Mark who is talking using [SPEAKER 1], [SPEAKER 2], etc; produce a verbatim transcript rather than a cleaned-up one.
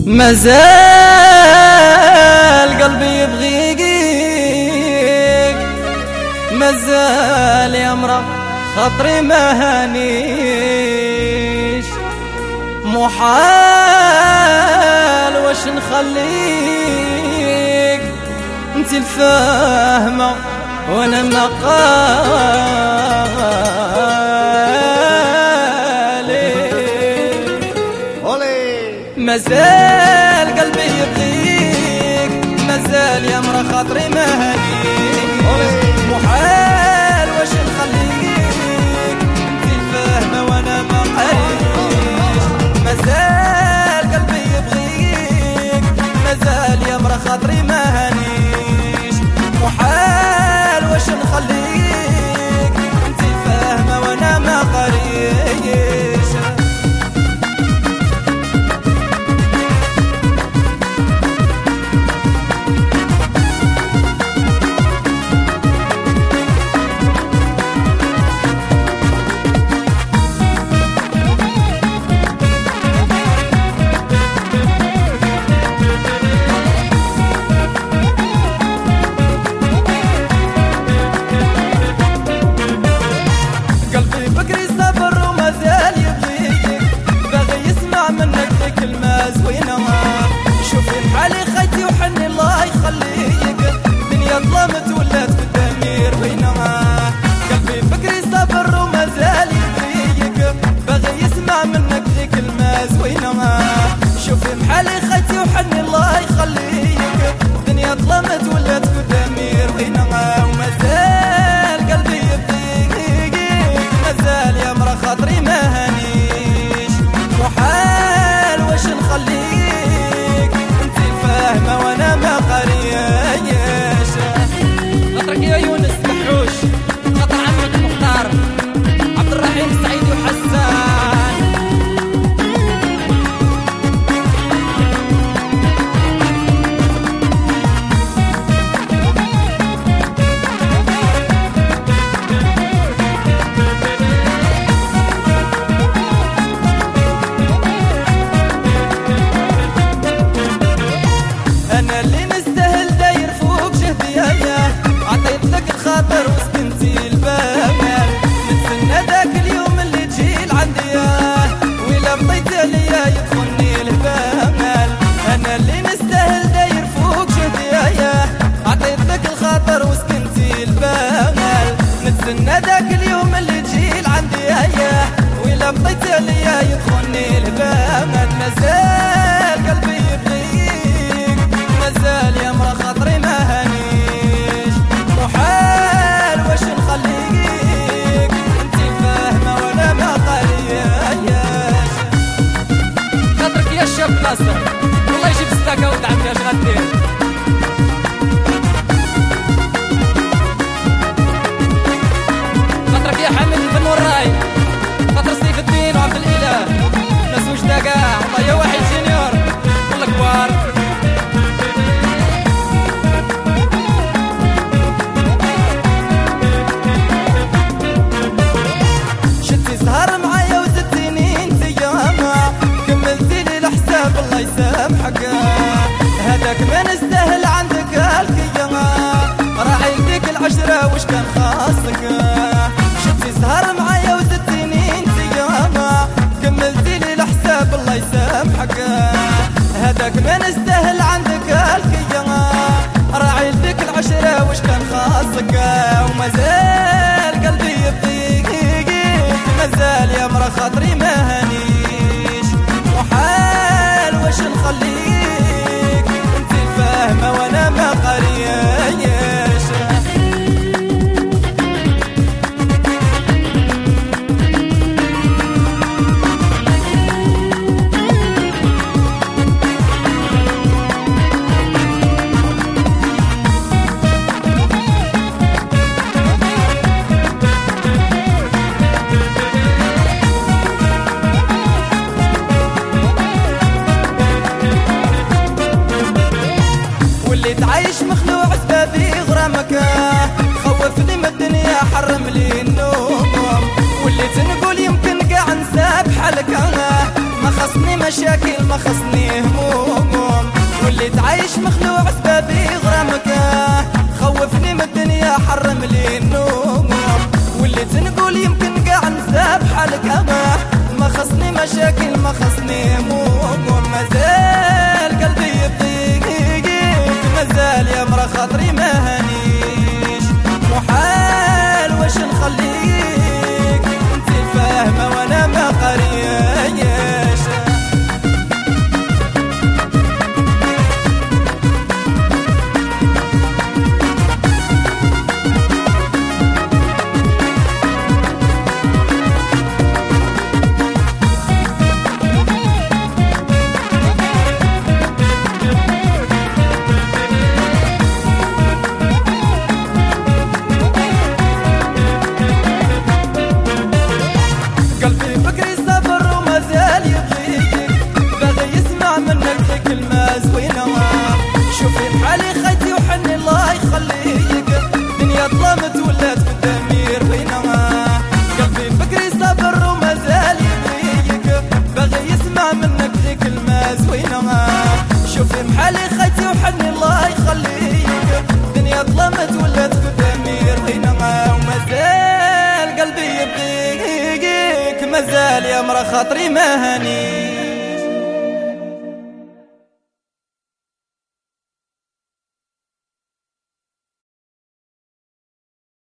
[SPEAKER 1] مازال قلبي يبغيك، مازال يا مرا خاطري ما هانيش، محال واش نخليك انت الفاهمة وانا ما قالي. مازال قلبي يبغيك، مازال يا مرا خاطري ما هانيش، محال واش نخليك انت الفاهمة وانا ما قاليش. مازال قلبي يبغيك، مازال يا مرا خاطري ما هانيش، محال واش نخليك انت الفاهمة وانا ما قاليش. شوفي بحالي خيتي وحني الله يخليك، دنيا ظلمت ولات بالدمير وينها، قلبي فكري صبر ومازال يبغيك، باغي يسمع منك ذيك الماز وينها. شوفي بحالي خيتي وحني الله يخليك، دنيا ظلمت ولات بالدمير وينها، ومازال قلبي يبغيك، مازال يا مرا خاطري ما هانيش، محال واش نخليك انت الفاهمة وانا ما قارياش. خاطرك يا يونس محروش، خاطر عمك مختار عبد الرحيم سعيد وحسان. أنا اللي نستاهل داير فوق جهدي، عطيت لك الخاطر وسكنتي الباب، نتسنى ذاك اليوم اللي تجي لعندي، وإلا بطيت عليا يدخلني الباب. أنا اللي نستاهل داير فوق جهدي، عطيت لك الخاطر وسكنتي الباب، نتسنى ذاك اليوم اللي تجي لعندي، وإلا بطيت عليا يدخلني الباب. مازال قلبي يبغيك، مازال يا مرا خاطري ما هانيش، محال واش نخليك انت الفاهمة وانا ما قالياش. خاطرك يا الشاب ناصر والله يجيب الصداقة ودعمني اش غدير. خاطرك يا حامد الفن والراي، خاطر سيف الدين وعبد الاله، ناس وجدا كاع والله يا واحد جينيور والله كبار. سهر معايا وزدتيني انت ياما، كملتي لي الحساب الله يسامحك، هذاك ما نستاهل عندك الكيما، راعي ليك العشرة وش كان خاصك. شتي سهر معايا وزدتيني انت ياما، كملتي لي الحساب الله يسامحك، هذاك ما نستاهل عندك الكيما، راعي ليك العشرة وش كان خاصك. ومازال قلبي يبغيك، مازال يا مرا خاطري ما هانيش، محال واش نخليك انت الفاهمة وانا ما قارياش. تعيش مخلوع سبابي غرامك، خوفني من الدنيا حرم لي النوم، واللي تنقول يمكن قاع نساب حالك، ما خصني مشاكل ما خصني هموم. وجهني هموم مازال قلبي يبغيك مازال يا مرا خاطري ما هانيش محال واش نخليك انت فاهمة وانا ما قرياش شوفي بحالي خيتي وحني الله يخليك دنيا ظلمت ولات بالدمير وينها قلبي بكري صبر ومازال يبغيك باغي يسمع منك ذيك الماز وينها شوفي بحالي خيتي وحني الله يخليك دنيا ظلمت ولات بالدمير وينها ومازال قلبي يبغيك مازال يا مرا خاطري ما هاني